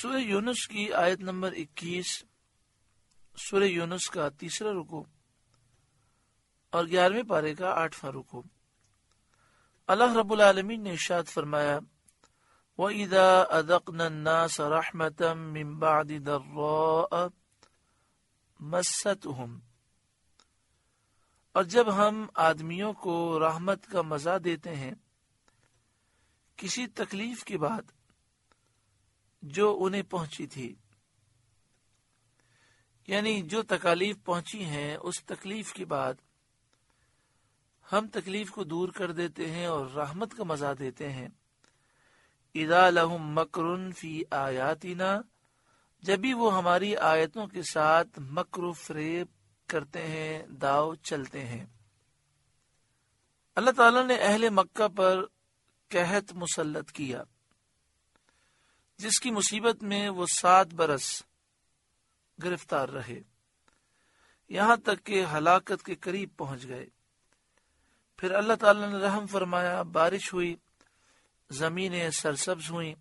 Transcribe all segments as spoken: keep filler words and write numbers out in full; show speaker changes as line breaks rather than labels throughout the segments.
سورہ یونس کی آیت نمبر اکیس، سورہ یونس کا تیسرا رکوع اور گیارہویں پارے کا آٹھواں رکوع۔ اللہ رب العالمین نے ارشاد فرمایا وَإِذَا أَذَقْنَا النَّاسَ رَحْمَةً مِّن بَعْدِ ضَرَّاءَ مَسَّتْهُمْ، اور جب ہم آدمیوں کو رحمت کا مزہ دیتے ہیں کسی تکلیف کے بعد جو انہیں پہنچی تھی، یعنی جو تکالیف پہنچی ہیں اس تکلیف کے بعد ہم تکلیف کو دور کر دیتے ہیں اور رحمت کا مزہ دیتے ہیں۔ اذا لہم مکر فی آیاتنا، جب بھی وہ ہماری آیتوں کے ساتھ مکر و فریب کرتے ہیں، داؤ چلتے ہیں۔ اللہ تعالیٰ نے اہل مکہ پر قحط مسلط کیا جس کی مصیبت میں وہ سات برس گرفتار رہے، یہاں تک کہ ہلاکت کے قریب پہنچ گئے۔ پھر اللہ تعالیٰ نے رحم فرمایا، بارش ہوئی، زمینیں سرسبز ہوئیں۔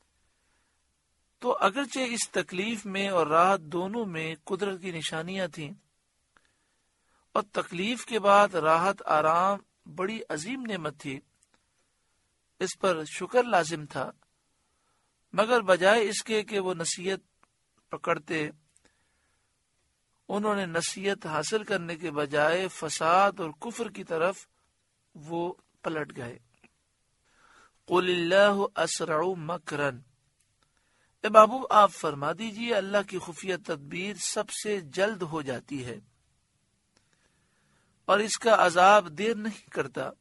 تو اگرچہ اس تکلیف میں اور راحت دونوں میں قدرت کی نشانیاں تھیں، اور تکلیف کے بعد راحت آرام بڑی عظیم نعمت تھی، اس پر شکر لازم تھا، مگر بجائے اس کے کہ وہ نصیحت پکڑتے، انہوں نے نصیحت حاصل کرنے کے بجائے فساد اور کفر کی طرف وہ پلٹ گئے۔ قل اللہ اسرع مکرا، اے محبوب آپ فرما دیجئے اللہ کی خفیہ تدبیر سب سے جلد ہو جاتی ہے اور اس کا عذاب دیر نہیں کرتا۔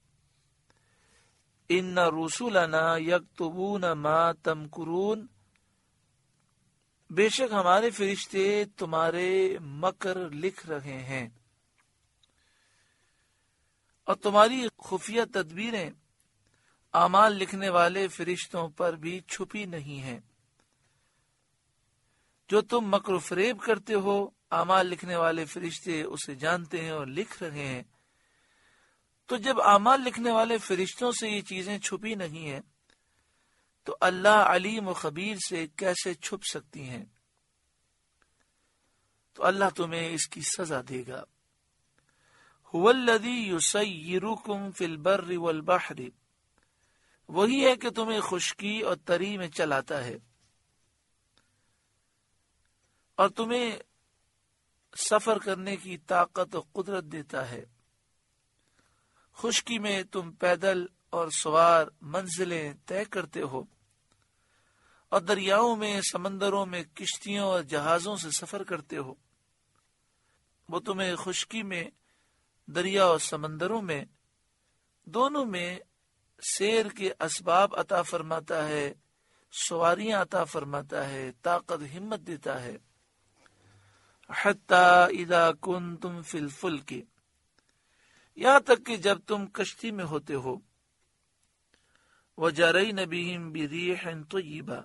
ان رسولنا یکتبون ما تمکرون، بے شک ہمارے فرشتے تمہارے مکر لکھ رہے ہیں، اور تمہاری خفیہ تدبیریں اعمال لکھنے والے فرشتوں پر بھی چھپی نہیں ہیں۔ جو تم مکر و فریب کرتے ہو اعمال لکھنے والے فرشتے اسے جانتے ہیں اور لکھ رہے ہیں۔ تو جب اعمال لکھنے والے فرشتوں سے یہ چیزیں چھپی نہیں ہیں تو اللہ علیم و خبیر سے کیسے چھپ سکتی ہیں؟ تو اللہ تمہیں اس کی سزا دے گا۔ هو الذی یسیرکم فی البر والبحر، وہی ہے کہ تمہیں خشکی اور تری میں چلاتا ہے اور تمہیں سفر کرنے کی طاقت و قدرت دیتا ہے۔ خشکی میں تم پیدل اور سوار منزلیں طے کرتے ہو، اور دریاؤں میں، سمندروں میں کشتیوں اور جہازوں سے سفر کرتے ہو۔ وہ تمہیں خشکی میں، دریا اور سمندروں میں، دونوں میں سیر کے اسباب عطا فرماتا ہے، سواریاں عطا فرماتا ہے، طاقت ہمت دیتا ہے۔ حتی اذا کنتم فی الفلک، یہاں تک کہ جب تم کشتی میں ہوتے ہو، وَجَرَيْنَ بِهِمْ بِرِيحٍ طَيِّبَةٍ،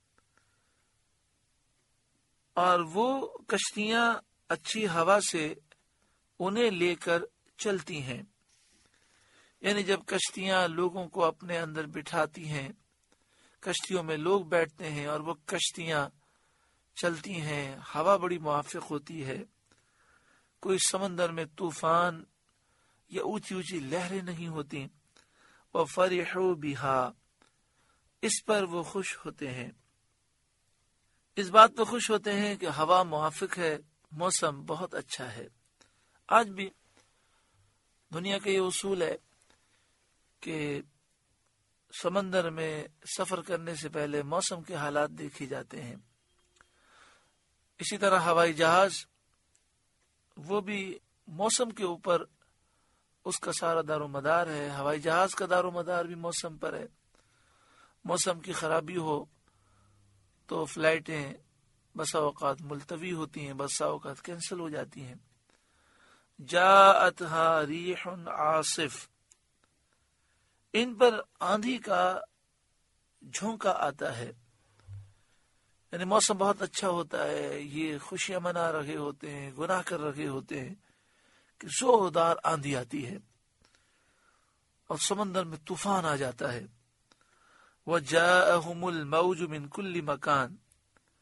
اور وہ کشتیاں اچھی ہوا سے انہیں لے کر چلتی ہیں، یعنی جب کشتیاں لوگوں کو اپنے اندر بٹھاتی ہیں، کشتیوں میں لوگ بیٹھتے ہیں اور وہ کشتیاں چلتی ہیں، ہوا بڑی موافق ہوتی ہے، کوئی سمندر میں طوفان یا اونچی اونچی لہریں نہیں ہوتی، وَفَرِحُوا بِهَا، اس پر وہ خوش ہوتے ہیں، اس بات پر خوش ہوتے ہیں کہ ہوا موافق ہے، موسم بہت اچھا ہے۔ آج بھی دنیا کا یہ اصول ہے کہ سمندر میں سفر کرنے سے پہلے موسم کے حالات دیکھے جاتے ہیں۔ اسی طرح ہوائی جہاز، وہ بھی موسم کے اوپر اس کا سارا دار و مدار ہے۔ ہوائی جہاز کا دار و مدار بھی موسم پر ہے۔ موسم کی خرابی ہو تو فلائٹیں بسا اوقات ملتوی ہوتی ہیں، بسا اوقات کینسل ہو جاتی ہیں۔ جاءتھا ریح عاصف، ان پر آندھی کا جھونکا آتا ہے، یعنی موسم بہت اچھا ہوتا ہے، یہ خوشیاں منا رہے ہوتے ہیں، گناہ کر رہے ہوتے ہیں کہ زوردار آندھی آتی ہے اور سمندر میں طوفان آ جاتا ہے۔ وَجَاءَهُمُ الْمَوْجُ مِنْ كُلِّ مَكَانٍ،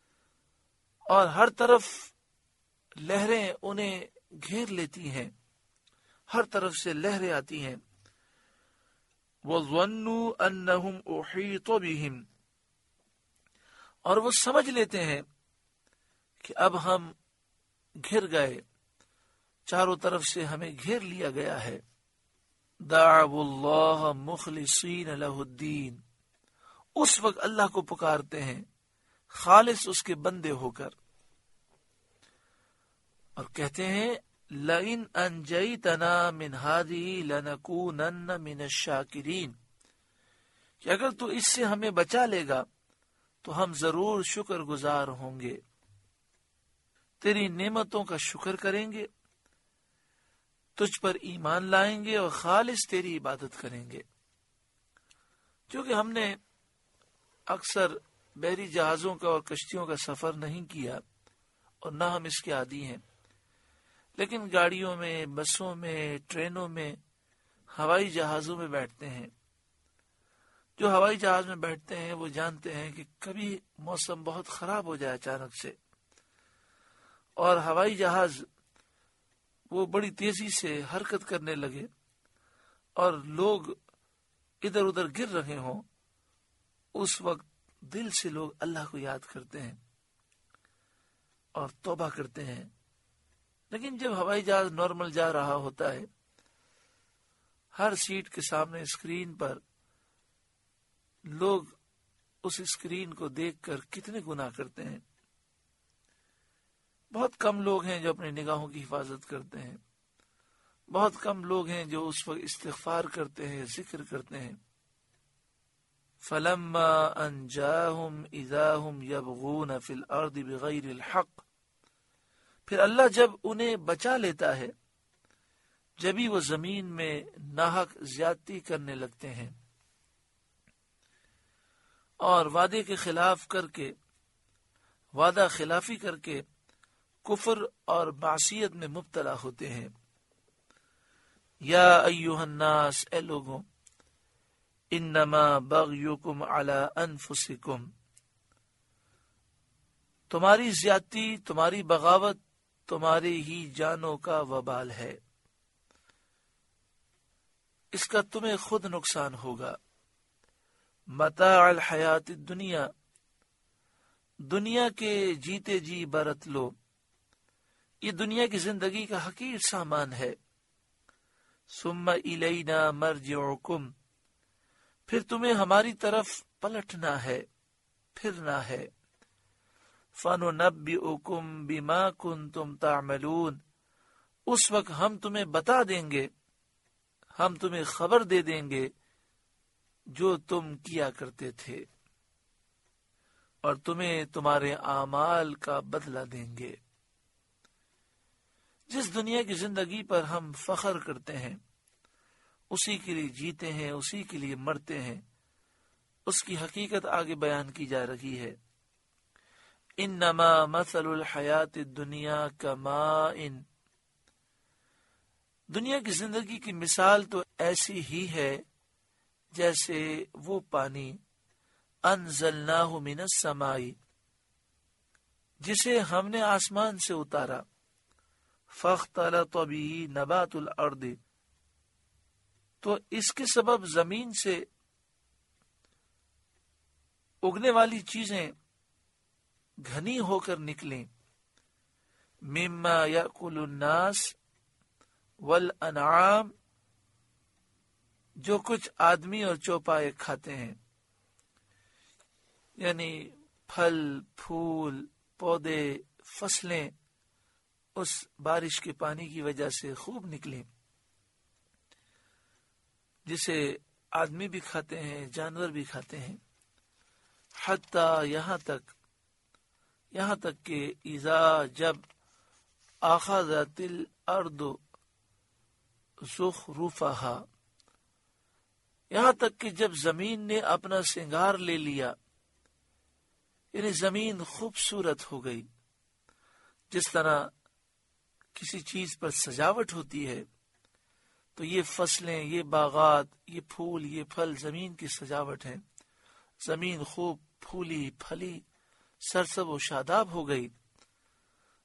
اور ہر طرف لہریں انہیں گھیر لیتی ہیں، ہر طرف سے لہریں آتی ہیں۔ وَظَنُّوا أَنَّهُمْ أُحِيطُ بِهِمْ، اور وہ سمجھ لیتے ہیں کہ اب ہم گھر گئے، چاروں طرف سے ہمیں گھیر لیا گیا ہے۔ دعوا اللہ مخلصین لہ الدین، اس وقت اللہ کو پکارتے ہیں خالص اس کے بندے ہو کر، اور کہتے ہیں لئن انجیتنا من هذه لنکونن من الشاکرین، کہ اگر تو اس سے ہمیں بچا لے گا تو ہم ضرور شکر گزار ہوں گے، تیری نعمتوں کا شکر کریں گے، تجھ پر ایمان لائیں گے اور خالص تیری عبادت کریں گے۔ کیونکہ ہم نے اکثر بحری جہازوں کا اور کشتیوں کا سفر نہیں کیا اور نہ ہم اس کے عادی ہیں، لیکن گاڑیوں میں، بسوں میں، ٹرینوں میں، ہوائی جہازوں میں بیٹھتے ہیں۔ جو ہوائی جہاز میں بیٹھتے ہیں وہ جانتے ہیں کہ کبھی موسم بہت خراب ہو جائے اچانک سے، اور ہوائی جہاز وہ بڑی تیزی سے حرکت کرنے لگے اور لوگ ادھر ادھر گر رہے ہوں، اس وقت دل سے لوگ اللہ کو یاد کرتے ہیں اور توبہ کرتے ہیں۔ لیکن جب ہوائی جہاز نارمل جا رہا ہوتا ہے، ہر سیٹ کے سامنے اسکرین پر لوگ اس اسکرین کو دیکھ کر کتنے گناہ کرتے ہیں۔ بہت کم لوگ ہیں جو اپنی نگاہوں کی حفاظت کرتے ہیں، بہت کم لوگ ہیں جو اس وقت استغفار کرتے ہیں، ذکر کرتے ہیں۔ فَلَمَّا أَنْجَاهُمْ إِذَا هُمْ يَبْغُونَ فِي الْأَرْضِ بِغَيْرِ الْحَقِّ، پھر اللہ جب انہیں بچا لیتا ہے جبھی وہ زمین میں ناحق زیادتی کرنے لگتے ہیں اور وعدے کے خلاف کر کے، وعدہ خلافی کر کے کفر اور معصیت میں مبتلا ہوتے ہیں۔ یا ایھا الناس، اے لوگوں، انما بغیکم علی انفسکم، تمہاری زیادتی، تمہاری بغاوت تمہاری ہی جانوں کا وبال ہے، اس کا تمہیں خود نقصان ہوگا۔ متاع الحیات الدنیا، دنیا کے جیتے جی برت لو، یہ دنیا کی زندگی کا حقیر سامان ہے۔ ثم الینا مرجعکم، پھر تمہیں ہماری طرف پلٹنا ہے، پھرنا ہے۔ فَنُنَبِّئُكُم بِمَا كُنتُمْ تَعْمَلُونَ، اس وقت ہم تمہیں بتا دیں گے، ہم تمہیں خبر دے دیں گے جو تم کیا کرتے تھے، اور تمہیں تمہارے اعمال کا بدلہ دیں گے۔ جس دنیا کی زندگی پر ہم فخر کرتے ہیں، اسی کے لیے جیتے ہیں، اسی کے لیے مرتے ہیں، اس کی حقیقت آگے بیان کی جا رہی ہے۔ انما مثل الحیات الدنیا کماء، دنیا کی زندگی کی مثال تو ایسی ہی ہے جیسے وہ پانی انزلناہ من السماء، جسے ہم نے آسمان سے اتارا، فاختلط به نبات الارض، تو اس کے سبب زمین سے اگنے والی چیزیں گھنی ہو کر نکلیں، مما یأکل الناس والانعام، جو کچھ آدمی اور چوپائے کھاتے ہیں، یعنی پھل، پھول، پودے، فصلیں اس بارش کے پانی کی وجہ سے خوب نکلیں، جسے آدمی بھی کھاتے ہیں، جانور بھی کھاتے ہیں۔ حتی یہاں تک یہاں تک کہ اذا جب اخذت الارض زخرفہا، یہاں تک کہ جب زمین نے اپنا سنگار لے لیا، یعنی زمین خوبصورت ہو گئی، جس طرح کسی چیز پر سجاوٹ ہوتی ہے تو یہ فصلیں، یہ باغات، یہ پھول، یہ پھل زمین کی سجاوٹ ہیں۔ زمین خوب پھولی پھلی سرسب و شاداب ہو گئی،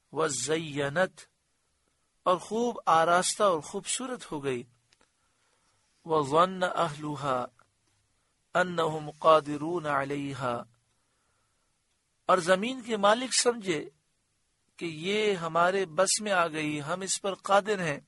وزینت، اور خوب آراستہ اور خوبصورت ہو گئی، وظن اہلھا انہم قادرون علیہا، اور زمین کے مالک سمجھے کہ یہ ہمارے بس میں آ گئی، ہم اس پر قادر ہیں،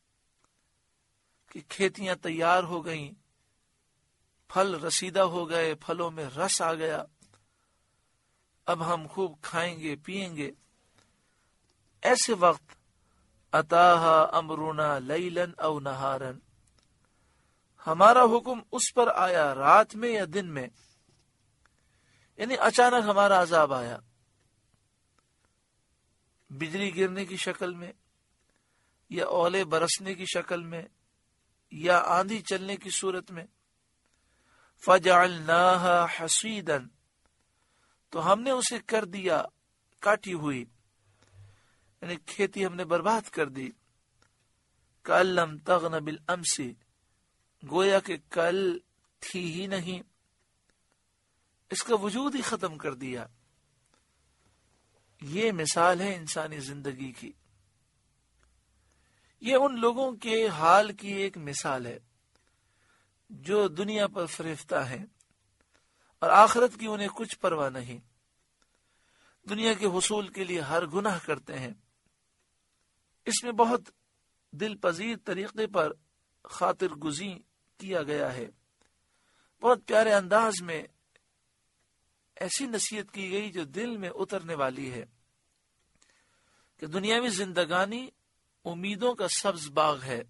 کہ کھیتیاں تیار ہو گئیں، پھل رسیدہ ہو گئے، پھلوں میں رس آ گیا، اب ہم خوب کھائیں گے پیئیں گے۔ ایسے وقت اتاہا امرنا لیلا او نہارا، ہمارا حکم اس پر آیا رات میں یا دن میں، یعنی اچانک ہمارا عذاب آیا، بجلی گرنے کی شکل میں، یا اولے برسنے کی شکل میں، یا آندھی چلنے کی صورت میں۔ فجعلناها حصیدا، تو ہم نے اسے کر دیا کاٹی ہوئی، یعنی کھیتی ہم نے برباد کر دی۔ کأن لم تغن بالامس، گویا کہ کل تھی ہی نہیں، اس کا وجود ہی ختم کر دیا۔ یہ مثال ہے انسانی زندگی کی، یہ ان لوگوں کے حال کی ایک مثال ہے جو دنیا پر فریفتہ ہیں اور آخرت کی انہیں کچھ پرواہ نہیں، دنیا کے حصول کے لیے ہر گناہ کرتے ہیں۔ اس میں بہت دل پذیر طریقے پر خاطر گزین کیا گیا ہے، بہت پیارے انداز میں ایسی نصیحت کی گئی جو دل میں اترنے والی ہے، کہ دنیاوی زندگانی امیدوں کا سبز باغ ہے،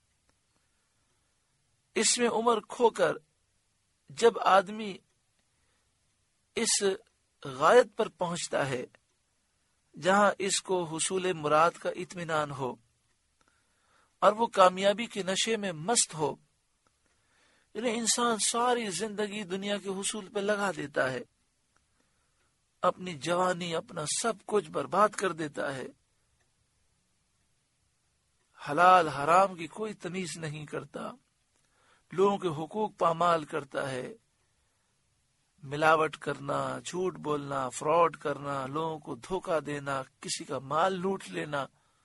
اس میں عمر کھو کر جب آدمی اس غایت پر پہنچتا ہے جہاں اس کو حصول مراد کا اطمینان ہو اور وہ کامیابی کے نشے میں مست ہو، یعنی انسان ساری زندگی دنیا کے حصول پہ لگا دیتا ہے، اپنی جوانی اپنا سب کچھ برباد کر دیتا ہے، حلال حرام کی کوئی تمیز نہیں کرتا، لوگوں کے حقوق پامال کرتا ہے، ملاوٹ کرنا، جھوٹ بولنا، فراڈ کرنا، لوگوں کو دھوکہ دینا، کسی کا مال لوٹ لینا،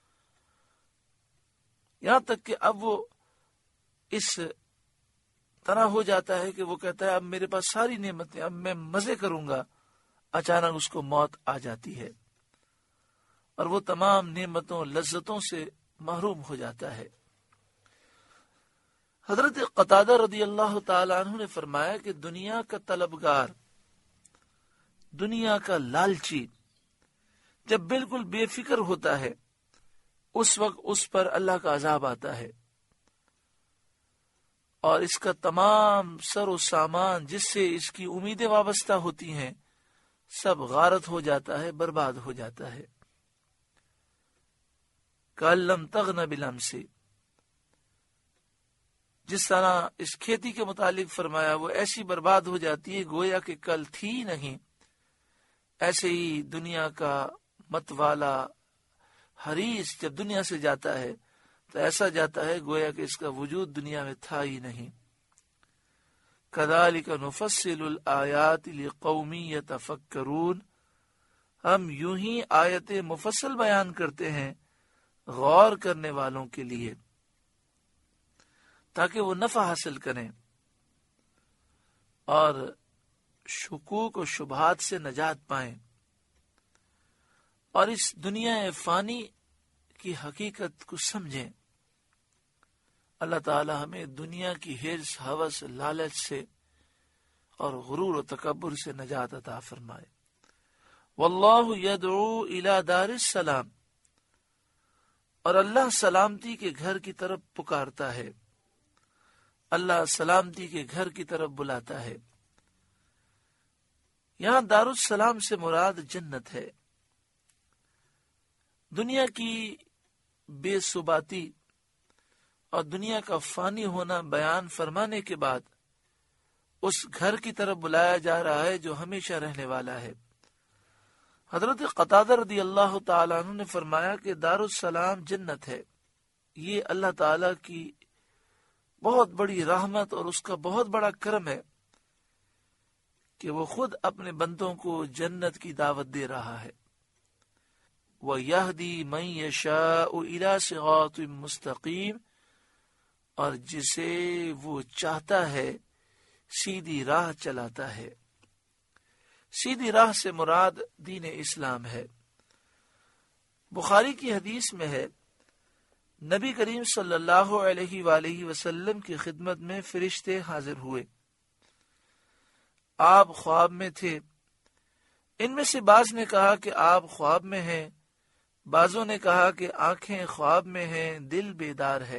یہاں تک کہ اب وہ اس طرح ہو جاتا ہے کہ وہ کہتا ہے اب میرے پاس ساری نعمتیں، اب میں مزے کروں گا، اچانک اس کو موت آ جاتی ہے اور وہ تمام نعمتوں لذتوں سے محروم ہو جاتا ہے۔ حضرت قتادہ رضی اللہ تعالیٰ عنہ نے فرمایا کہ دنیا کا طلبگار، دنیا کا لالچی جب بالکل بے فکر ہوتا ہے اس وقت اس پر اللہ کا عذاب آتا ہے، اور اس کا تمام سر و سامان جس سے اس کی امیدیں وابستہ ہوتی ہیں سب غارت ہو جاتا ہے، برباد ہو جاتا ہے۔ کأن لم تغن بالامس، جس طرح اس کھیتی کے متعلق فرمایا وہ ایسی برباد ہو جاتی ہے گویا کہ کل تھی نہیں، ایسے ہی دنیا کا متوالا حریص جب دنیا سے جاتا ہے تو ایسا جاتا ہے گویا کہ اس کا وجود دنیا میں تھا ہی نہیں۔ کذالک نفصل الآیات لقوم یتفکرون، ہم یوں ہی آیتیں مفصل بیان کرتے ہیں غور کرنے والوں کے لیے، تاکہ وہ نفع حاصل کریں اور شکوک و شبہات سے نجات پائیں اور اس دنیا فانی کی حقیقت کو سمجھیں۔ اللہ تعالی ہمیں دنیا کی حرص، ہوس، لالچ سے اور غرور و تکبر سے نجات عطا فرمائے۔ واللہ یدعو الی دار السلام، اور اللہ سلامتی کے گھر کی طرف پکارتا ہے، اللہ سلامتی کے گھر کی طرف بلاتا ہے۔ یہاں دار السلام سے مراد جنت ہے۔ دنیا کی بے ثباتی اور دنیا کا فانی ہونا بیان فرمانے کے بعد اس گھر کی طرف بلایا جا رہا ہے جو ہمیشہ رہنے والا ہے۔ حضرت قتادہ رضی اللہ تعالیٰ عنہ نے فرمایا کہ دار السلام جنت ہے، یہ اللہ تعالیٰ کی بہت بڑی رحمت اور اس کا بہت بڑا کرم ہے کہ وہ خود اپنے بندوں کو جنت کی دعوت دے رہا ہے۔ وَيَهْدِي مَن يَشَاءُ إِلَى صِرَاطٍ مُسْتَقِيمٍ، اور جسے وہ چاہتا ہے سیدھی راہ چلاتا ہے۔ سیدھی راہ سے مراد دین اسلام ہے۔ بخاری کی حدیث میں ہے، نبی کریم صلی اللہ علیہ وآلہ وسلم کی خدمت میں فرشتے حاضر ہوئے۔ آپ خواب میں تھے۔ ان میں سے بعض نے کہا کہ آپ خواب میں ہیں، بعضوں نے کہا کہ آنکھیں خواب میں ہیں، دل بیدار ہے۔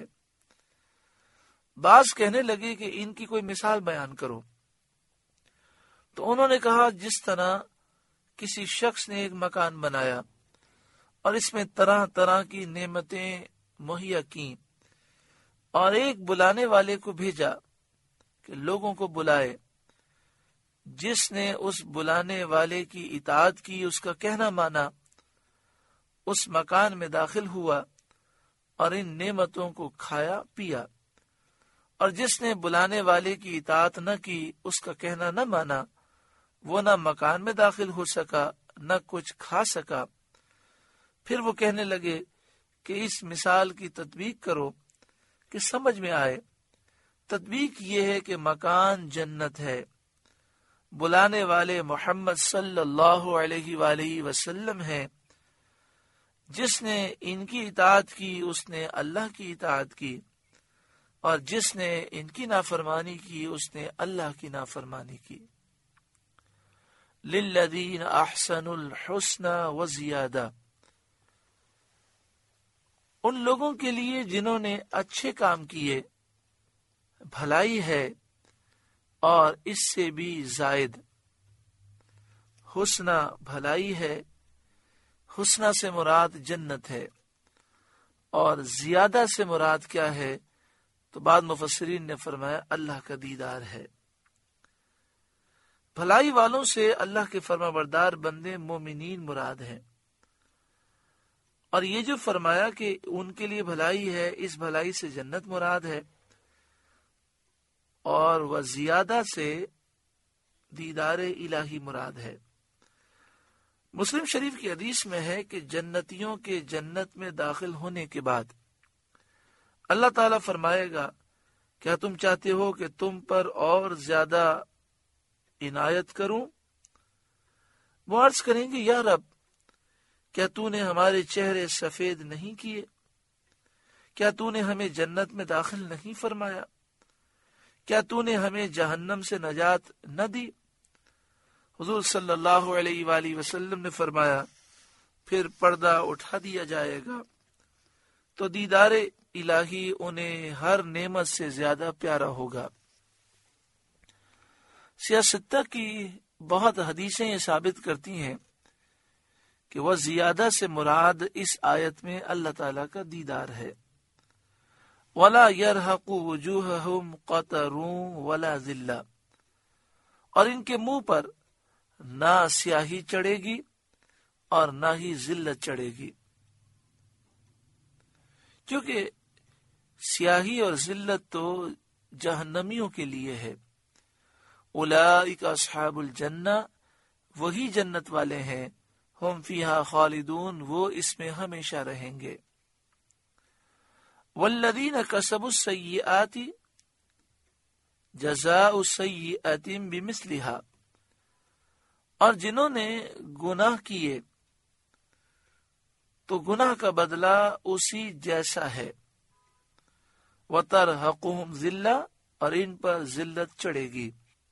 بعض کہنے لگے کہ ان کی کوئی مثال بیان کرو۔ تو انہوں نے کہا، جس طرح کسی شخص نے ایک مکان بنایا اور اس میں طرح طرح کی نعمتیں مہیا کیں، اور ایک بلانے والے کو بھیجا کہ لوگوں کو بلائے، جس نے اس بلانے والے کی اطاعت کی، اس کا کہنا مانا، اس مکان میں داخل ہوا اور ان نعمتوں کو کھایا پیا، اور جس نے بلانے والے کی اطاعت نہ کی، اس کا کہنا نہ مانا، وہ نہ مکان میں داخل ہو سکا نہ کچھ کھا سکا۔ پھر وہ کہنے لگے کہ اس مثال کی تطبیق کرو کہ سمجھ میں آئے۔ تطبیق یہ ہے کہ مکان جنت ہے، بلانے والے محمد صلی اللہ علیہ وآلہ وسلم ہیں، جس نے ان کی اطاعت کی اس نے اللہ کی اطاعت کی، اور جس نے ان کی نافرمانی کی اس نے اللہ کی نافرمانی کی۔ للذین احسنوا الحسنى وزیادہ، ان لوگوں کے لیے جنہوں نے اچھے کام کیے بھلائی ہے، اور اس سے بھی زائد۔ حسنہ بھلائی ہے، حسنہ سے مراد جنت ہے، اور زیادہ سے مراد کیا ہے؟ تو بعض مفسرین نے فرمایا اللہ کا دیدار ہے۔ بھلائی والوں سے اللہ کے فرما بردار بندے مومنین مراد ہیں، اور یہ جو فرمایا کہ ان کے لیے بھلائی ہے، اس بھلائی سے جنت مراد ہے، اور وہ زیادہ سے دیدار الہی مراد ہے۔ مسلم شریف کی حدیث میں ہے کہ جنتیوں کے جنت میں داخل ہونے کے بعد اللہ تعالیٰ فرمائے گا، کیا تم چاہتے ہو کہ تم پر اور زیادہ عنایت کروں؟ وہ عرض کریں گے، یا رب، کیا تو نے ہمارے چہرے سفید نہیں کیے؟ کیا تو نے ہمیں جنت میں داخل نہیں فرمایا؟ کیا تو نے ہمیں جہنم سے نجات نہ دی؟ حضور صلی اللہ علیہ وآلہ وسلم نے فرمایا، پھر پردہ اٹھا دیا جائے گا تو دیدار الہی انہیں ہر نعمت سے زیادہ پیارا ہوگا۔ سیاستہ کی بہت حدیثیں یہ ثابت کرتی ہیں کہ وہ زیادہ سے مراد اس آیت میں اللہ تعالیٰ کا دیدار ہے۔ وَلَا يَرْحَقُ وُجُوهَهُمْ قَتَرٌ وَلَا ذِلَّةٌ، اور ان کے منہ پر نہ سیاہی چڑھے گی اور نہ ہی ذلت چڑھے گی، کیونکہ سیاہی اور ذلت تو جہنمیوں کے لیے ہے۔ اولئک اصحاب الجنہ، وہی جنت والے ہیں، ہم فیہا خالدون، وہ اس میں ہمیشہ رہیں گے۔ والذین کسبوا السیئات جزاء سیئۃ بمثلہا، اور جنہوں نے گناہ کیے تو گناہ کا بدلہ اسی جیسا ہے۔ وترہقہم ذلہ، اور ان پر ذلت چڑھے گی۔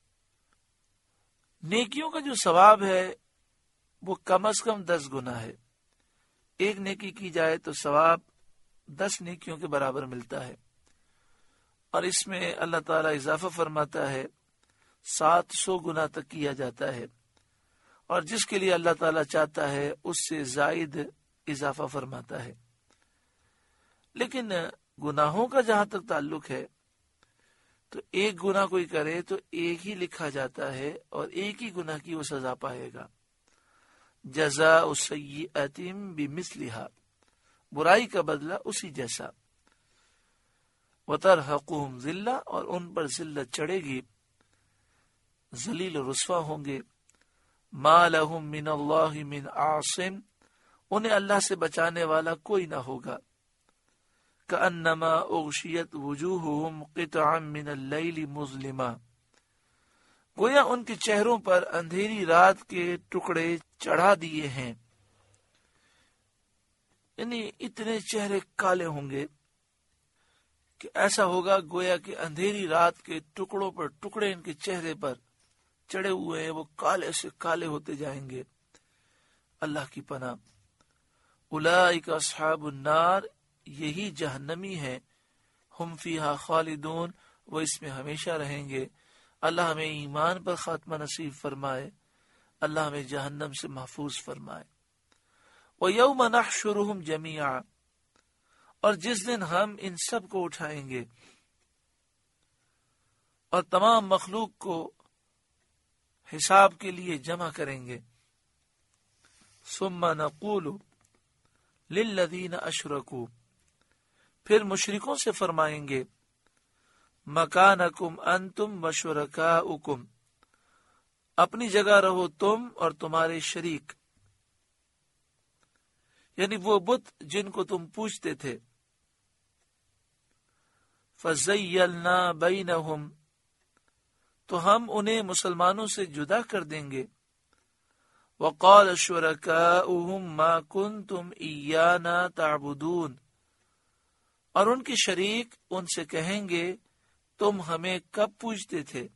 نیکیوں کا جو ثواب ہے وہ کم از کم دس گنا ہے۔ ایک نیکی کی جائے تو ثواب دس نیکیوں کے برابر ملتا ہے، اور اس میں اللہ تعالیٰ اضافہ فرماتا ہے، سات سو گنا تک کیا جاتا ہے، اور جس کے لیے اللہ تعالیٰ چاہتا ہے اس سے زائد اضافہ فرماتا ہے۔ لیکن گناہوں کا جہاں تک تعلق ہے تو ایک گناہ کوئی کرے تو ایک ہی لکھا جاتا ہے، اور ایک ہی گناہ کی وہ سزا پائے گا۔ جزاء سیئۃ بمثلہا، برائی کا بدلہ اسی جیسا۔ وترہقہم ذلہ، اور ان پر ذلت چڑھے گی، ذلیل و رسوا ہوں گے۔ ما لہم من اللہ من عاصم، انہیں اللہ سے بچانے والا کوئی نہ ہوگا۔ کأنما اغشیت وجوہہم قطعا من اللیل مظلما، گویا ان کے چہروں پر اندھیری رات کے ٹکڑے چڑھا دیے ہیں، یعنی اتنے چہرے کالے ہوں گے کہ ایسا ہوگا گویا کہ اندھیری رات کے ٹکڑوں پر ٹکڑے ان کے چہرے پر چڑھے ہوئے ہیں، وہ کالے سے کالے ہوتے جائیں گے۔ اللہ کی پناہ۔ اولئک اصحاب النار، یہی جہنمی ہے، ہم فیہا خالدون، وہ اس میں ہمیشہ رہیں گے۔ اللہ ہمیں ایمان پر خاتمہ نصیب فرمائے، اللہ ہمیں جہنم سے محفوظ فرمائے۔ وَيَوْمَ نَحْشُرُهُمْ جَمِيعًا، اور جس دن ہم ان سب کو اٹھائیں گے اور تمام مخلوق کو حساب کے لیے جمع کریں گے۔ ثُمَّ نَقُولُ لِلَّذِينَ أَشْرَكُوا، پھر مشرکوں سے فرمائیں گے، مکانکم انتم وشرکاؤکم، اپنی جگہ رہو تم اور تمہارے شریک، یعنی وہ بت جن کو تم پوجتے تھے۔ فَزَيَّلْنَا بَيْنَهُمْ، تو ہم انہیں مسلمانوں سے جدا کر دیں گے۔ وَقَالَ شُرَكَاؤُهُمْ مَا كُنْتُمْ إِيَّانَا تَعْبُدُونَ، اور ان کے شریک ان سے کہیں گے تم ہمیں کب پوجتے تھے؟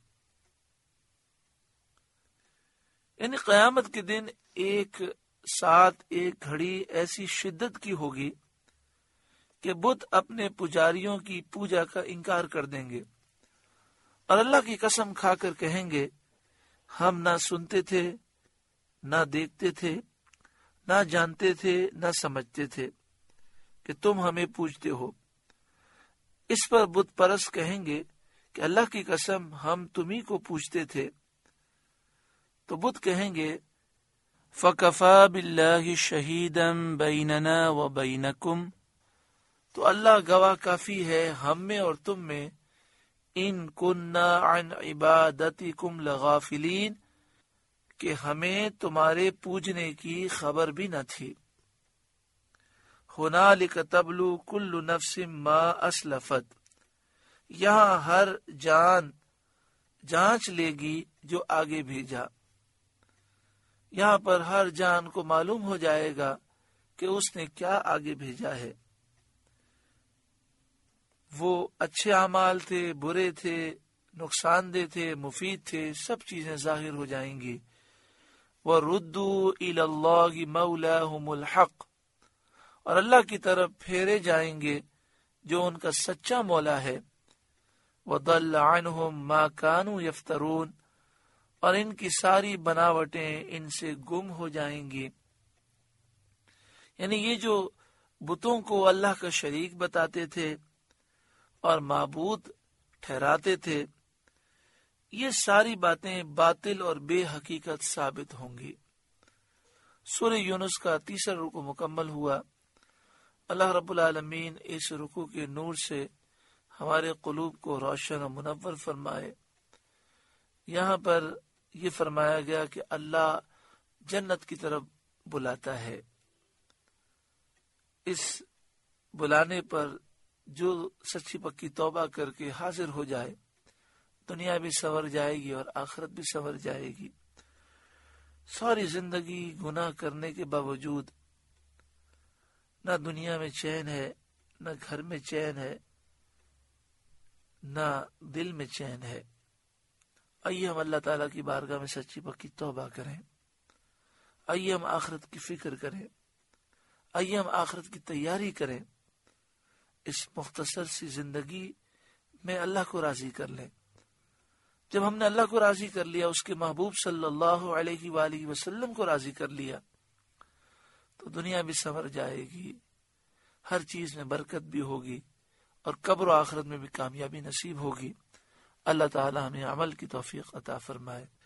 یعنی قیامت کے دن ایک ساتھ ایک گھڑی ایسی شدت کی ہوگی کہ بت اپنے پجاریوں کی پوجا کا انکار کر دیں گے اور اللہ کی قسم کھا کر کہیں گے ہم نہ سنتے تھے، نہ دیکھتے تھے، نہ جانتے تھے، نہ سمجھتے تھے کہ تم ہمیں پوجتے ہو۔ اس پر بت پرست کہیں گے کہ اللہ کی قسم ہم تمہیں کو پوجتے تھے۔ تو بت کہیں گے فَكَفَى بِاللَّهِ شَهِيدًا بَيْنَنَا وَبَيْنَكُمْ، تو اللہ گواہ کافی ہے ہم میں اور تم میں، ان كُنَّا عَنْ عِبَادَتِكُمْ لَغَافِلِينَ، کہ ہمیں تمہارے پوجنے کی خبر بھی نہ تھی۔ هُنَالِكَ تَبْلُو كُلُّ نَفْسٍ مَا أَسْلَفَتْ، یہاں ہر جان جانچ لے گی جو آگے بھیجا۔ یہاں پر ہر جان کو معلوم ہو جائے گا کہ اس نے کیا آگے بھیجا ہے۔ وہ اچھے اعمال تھے، برے تھے، نقصان دہ تھے، مفید تھے، سب چیزیں ظاہر ہو جائیں گی۔ وَرُدُّوا إِلَى اللَّهِ مَوْلَاهُمُ الْحَقِّ، اور اللہ کی طرف پھیرے جائیں گے جو ان کا سچا مولا ہے۔ وَضَلَّ عَنْهُمْ مَا كَانُوا يَفْتَرُونَ، اور ان کی ساری بناوٹیں ان سے گم ہو جائیں گی۔ یعنی یہ جو بتوں کو اللہ کا شریک بتاتے تھے اور معبود ٹھہراتے تھے، یہ ساری باتیں باطل اور بے حقیقت ثابت ہوں گی۔ سورہ یونس کا تیسرا رکوع مکمل ہوا۔ اللہ رب العالمین اس رکوع کے نور سے ہمارے قلوب کو روشن و منور فرمائے۔ یہاں پر یہ فرمایا گیا کہ اللہ جنت کی طرف بلاتا ہے۔ اس بلانے پر جو سچی پکی توبہ کر کے حاضر ہو جائے، دنیا بھی سنور جائے گی اور آخرت بھی سنور جائے گی۔ ساری زندگی گناہ کرنے کے باوجود نہ دنیا میں چین ہے، نہ گھر میں چین ہے، نہ دل میں چین ہے۔ آئیے ہم اللہ تعالیٰ کی بارگاہ میں سچی پکی توبہ کریں، آئیے ہم آخرت کی فکر کریں، آئیے ہم آخرت کی تیاری کریں، اس مختصر سی زندگی میں اللہ کو راضی کر لیں۔ جب ہم نے اللہ کو راضی کر لیا، اس کے محبوب صلی اللہ علیہ وآلہ وسلم کو راضی کر لیا، تو دنیا بھی سنور جائے گی، ہر چیز میں برکت بھی ہوگی اور قبر و آخرت میں بھی کامیابی نصیب ہوگی۔ اللہ تعالی ہمیں عمل کی توفیق عطا فرمائے۔